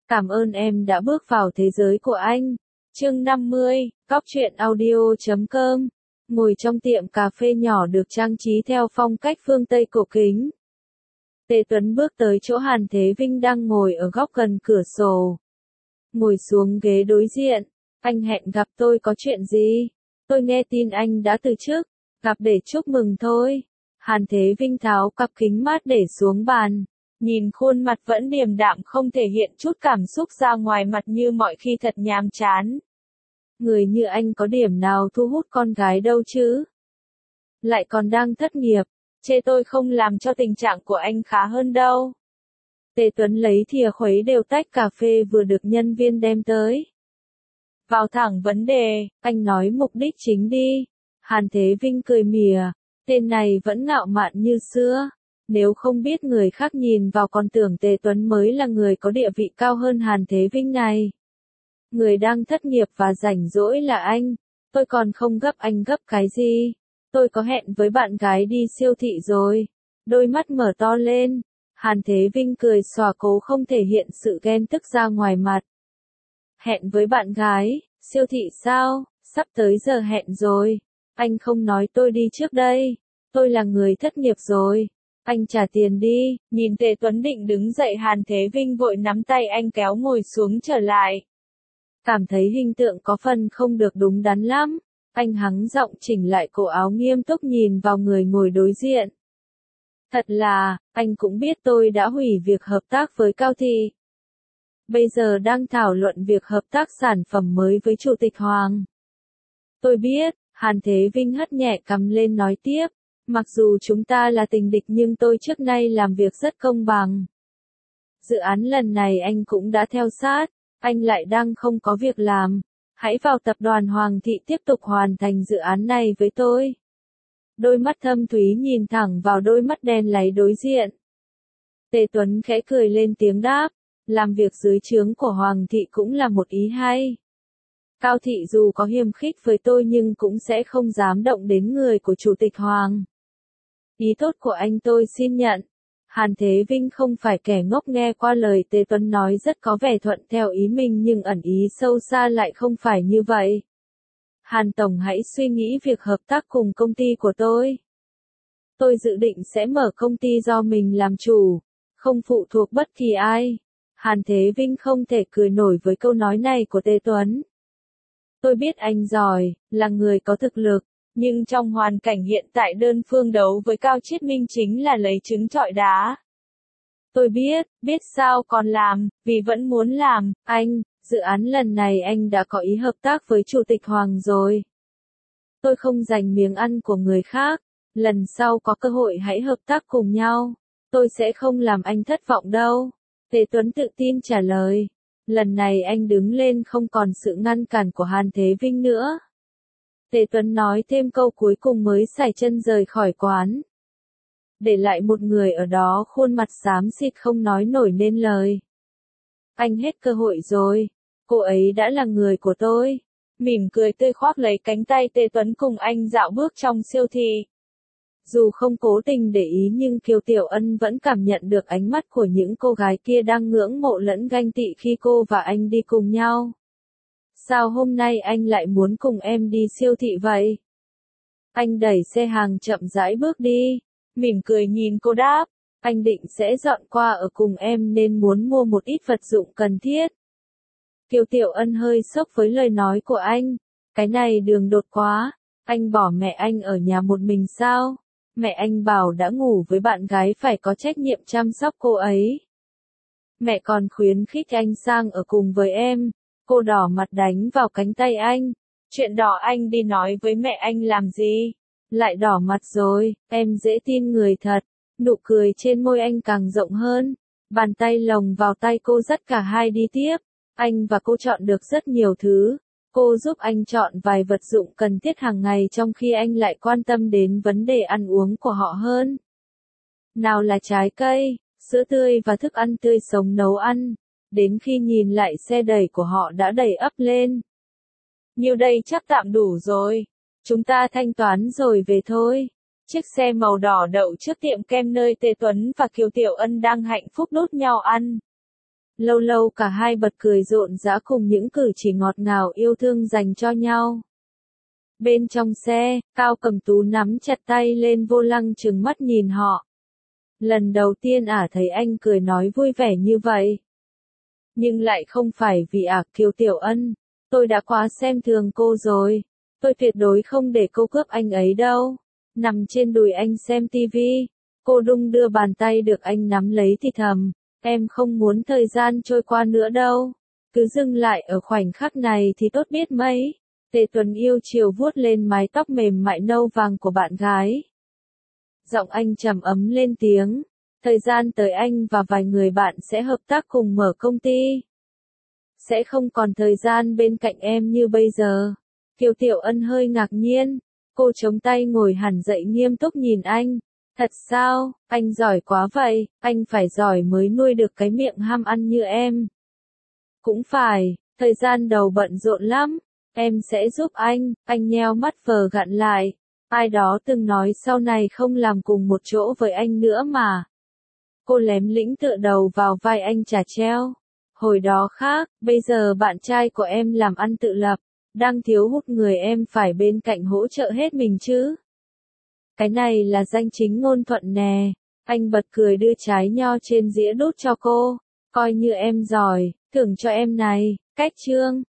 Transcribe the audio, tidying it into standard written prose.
Cảm ơn em đã bước vào thế giới của anh. Chương 50, Cóc truyện audio.com. Ngồi trong tiệm cà phê nhỏ được trang trí theo phong cách phương Tây cổ kính. Tề Tuấn bước tới chỗ Hàn Thế Vinh đang ngồi ở góc gần cửa sổ. Ngồi xuống ghế đối diện. Anh hẹn gặp tôi có chuyện gì? Tôi nghe tin anh đã từ chức. Gặp để chúc mừng thôi. Hàn Thế Vinh tháo cặp kính mát để xuống bàn. Nhìn khuôn mặt vẫn điềm đạm không thể hiện chút cảm xúc ra ngoài mặt như mọi khi thật nhàm chán. Người như anh có điểm nào thu hút con gái đâu chứ? Lại còn đang thất nghiệp, chê tôi không làm cho tình trạng của anh khá hơn đâu. Tề Tuấn lấy thìa khuấy đều tách cà phê vừa được nhân viên đem tới. Vào thẳng vấn đề, anh nói mục đích chính đi. Hàn Thế Vinh cười mỉa, tên này vẫn ngạo mạn như xưa. Nếu không biết người khác nhìn vào còn tưởng Tề Tuấn mới là người có địa vị cao hơn Hàn Thế Vinh này. Người đang thất nghiệp và rảnh rỗi là anh, tôi còn không gấp anh gấp cái gì. Tôi có hẹn với bạn gái đi siêu thị rồi. Đôi mắt mở to lên, Hàn Thế Vinh cười xòa cố không thể hiện sự ghen tức ra ngoài mặt. Hẹn với bạn gái, siêu thị sao, sắp tới giờ hẹn rồi. Anh không nói tôi đi trước đây, tôi là người thất nghiệp rồi. Anh trả tiền đi. Nhìn Tề Tuấn định đứng dậy, Hàn Thế Vinh vội nắm tay anh kéo ngồi xuống trở lại. Cảm thấy hình tượng có phần không được đúng đắn lắm. Anh hắng giọng chỉnh lại cổ áo nghiêm túc nhìn vào người ngồi đối diện. Thật là, anh cũng biết tôi đã hủy việc hợp tác với Cao Thị. Bây giờ đang thảo luận việc hợp tác sản phẩm mới với Chủ tịch Hoàng. Tôi biết, Hàn Thế Vinh hất nhẹ cằm lên nói tiếp. Mặc dù chúng ta là tình địch nhưng tôi trước nay làm việc rất công bằng. Dự án lần này anh cũng đã theo sát, anh lại đang không có việc làm. Hãy vào tập đoàn Hoàng Thị tiếp tục hoàn thành dự án này với tôi. Đôi mắt thâm thúy nhìn thẳng vào đôi mắt đen láy đối diện. Tề Tuấn khẽ cười lên tiếng đáp, làm việc dưới trướng của Hoàng Thị cũng là một ý hay. Cao Thị dù có hiềm khích với tôi nhưng cũng sẽ không dám động đến người của Chủ tịch Hoàng. Ý tốt của anh tôi xin nhận. Hàn Thế Vinh không phải kẻ ngốc, nghe qua lời Tề Tuấn nói rất có vẻ thuận theo ý mình nhưng ẩn ý sâu xa lại không phải như vậy. Hàn Tổng hãy suy nghĩ việc hợp tác cùng công ty của tôi. Tôi dự định sẽ mở công ty do mình làm chủ, không phụ thuộc bất kỳ ai. Hàn Thế Vinh không thể cười nổi với câu nói này của Tề Tuấn. Tôi biết anh giỏi, là người có thực lực. Nhưng trong hoàn cảnh hiện tại đơn phương đấu với Cao Chiết Minh chính là lấy trứng trọi đá. Tôi biết sao còn làm, vì vẫn muốn làm, anh, dự án lần này anh đã có ý hợp tác với Chủ tịch Hoàng rồi. Tôi không giành miếng ăn của người khác, lần sau có cơ hội hãy hợp tác cùng nhau. Tôi sẽ không làm anh thất vọng đâu. Tề Tuấn tự tin trả lời. Lần này anh đứng lên không còn sự ngăn cản của Hàn Thế Vinh nữa. Tề Tuấn nói thêm câu cuối cùng mới xài chân rời khỏi quán. Để lại một người ở đó khuôn mặt xám xịt không nói nổi nên lời. Anh hết cơ hội rồi. Cô ấy đã là người của tôi. Mỉm cười tươi khoác lấy cánh tay Tề Tuấn cùng anh dạo bước trong siêu thị. Dù không cố tình để ý nhưng Kiều Tiểu Ân vẫn cảm nhận được ánh mắt của những cô gái kia đang ngưỡng mộ lẫn ganh tị khi cô và anh đi cùng nhau. Sao hôm nay anh lại muốn cùng em đi siêu thị vậy? Anh đẩy xe hàng chậm rãi bước đi, mỉm cười nhìn cô đáp, anh định sẽ dọn qua ở cùng em nên muốn mua một ít vật dụng cần thiết. Kiều Tiểu Ân hơi sốc với lời nói của anh, cái này đường đột quá, anh bỏ mẹ anh ở nhà một mình sao? Mẹ anh bảo đã ngủ với bạn gái phải có trách nhiệm chăm sóc cô ấy. Mẹ còn khuyến khích anh sang ở cùng với em. Cô đỏ mặt đánh vào cánh tay anh. Chuyện đó anh đi nói với mẹ anh làm gì? Lại đỏ mặt rồi, em dễ tin người thật. Nụ cười trên môi anh càng rộng hơn. Bàn tay lồng vào tay cô dắt cả hai đi tiếp. Anh và cô chọn được rất nhiều thứ. Cô giúp anh chọn vài vật dụng cần thiết hàng ngày trong khi anh lại quan tâm đến vấn đề ăn uống của họ hơn. Nào là trái cây, sữa tươi và thức ăn tươi sống nấu ăn. Đến khi nhìn lại xe đẩy của họ đã đầy ắp lên. Nhiêu đây chắc tạm đủ rồi. Chúng ta thanh toán rồi về thôi. Chiếc xe màu đỏ đậu trước tiệm kem nơi Tề Tuấn và Kiều Tiểu Ân đang hạnh phúc đút nhau ăn. Lâu lâu cả hai bật cười rộn rã cùng những cử chỉ ngọt ngào yêu thương dành cho nhau. Bên trong xe, Cao Cẩm Tú nắm chặt tay lên vô lăng trừng mắt nhìn họ. Lần đầu tiên thấy anh cười nói vui vẻ như vậy. Nhưng lại không phải vì Kiều Tiểu Ân, tôi đã quá xem thường cô rồi. Tôi tuyệt đối không để cô cướp anh ấy đâu. Nằm trên đùi anh xem tivi, cô đung đưa bàn tay được anh nắm lấy thì thầm, em không muốn thời gian trôi qua nữa đâu. Cứ dừng lại ở khoảnh khắc này thì tốt biết mấy. Tề Tuấn yêu chiều vuốt lên mái tóc mềm mại nâu vàng của bạn gái. Giọng anh trầm ấm lên tiếng. Thời gian tới anh và vài người bạn sẽ hợp tác cùng mở công ty. Sẽ không còn thời gian bên cạnh em như bây giờ. Kiều Tiểu Ân hơi ngạc nhiên. Cô chống tay ngồi hẳn dậy nghiêm túc nhìn anh. Thật sao, anh giỏi quá vậy, anh phải giỏi mới nuôi được cái miệng ham ăn như em. Cũng phải, thời gian đầu bận rộn lắm. Em sẽ giúp anh nheo mắt vờ gặn lại. Ai đó từng nói sau này không làm cùng một chỗ với anh nữa mà. Cô lém lĩnh tựa đầu vào vai anh chả treo. Hồi đó khác, bây giờ bạn trai của em làm ăn tự lập, đang thiếu hụt người em phải bên cạnh hỗ trợ hết mình chứ. Cái này là danh chính ngôn thuận nè. Anh bật cười đưa trái nho trên dĩa đút cho cô. Coi như em giỏi, thưởng cho em này, cách chương.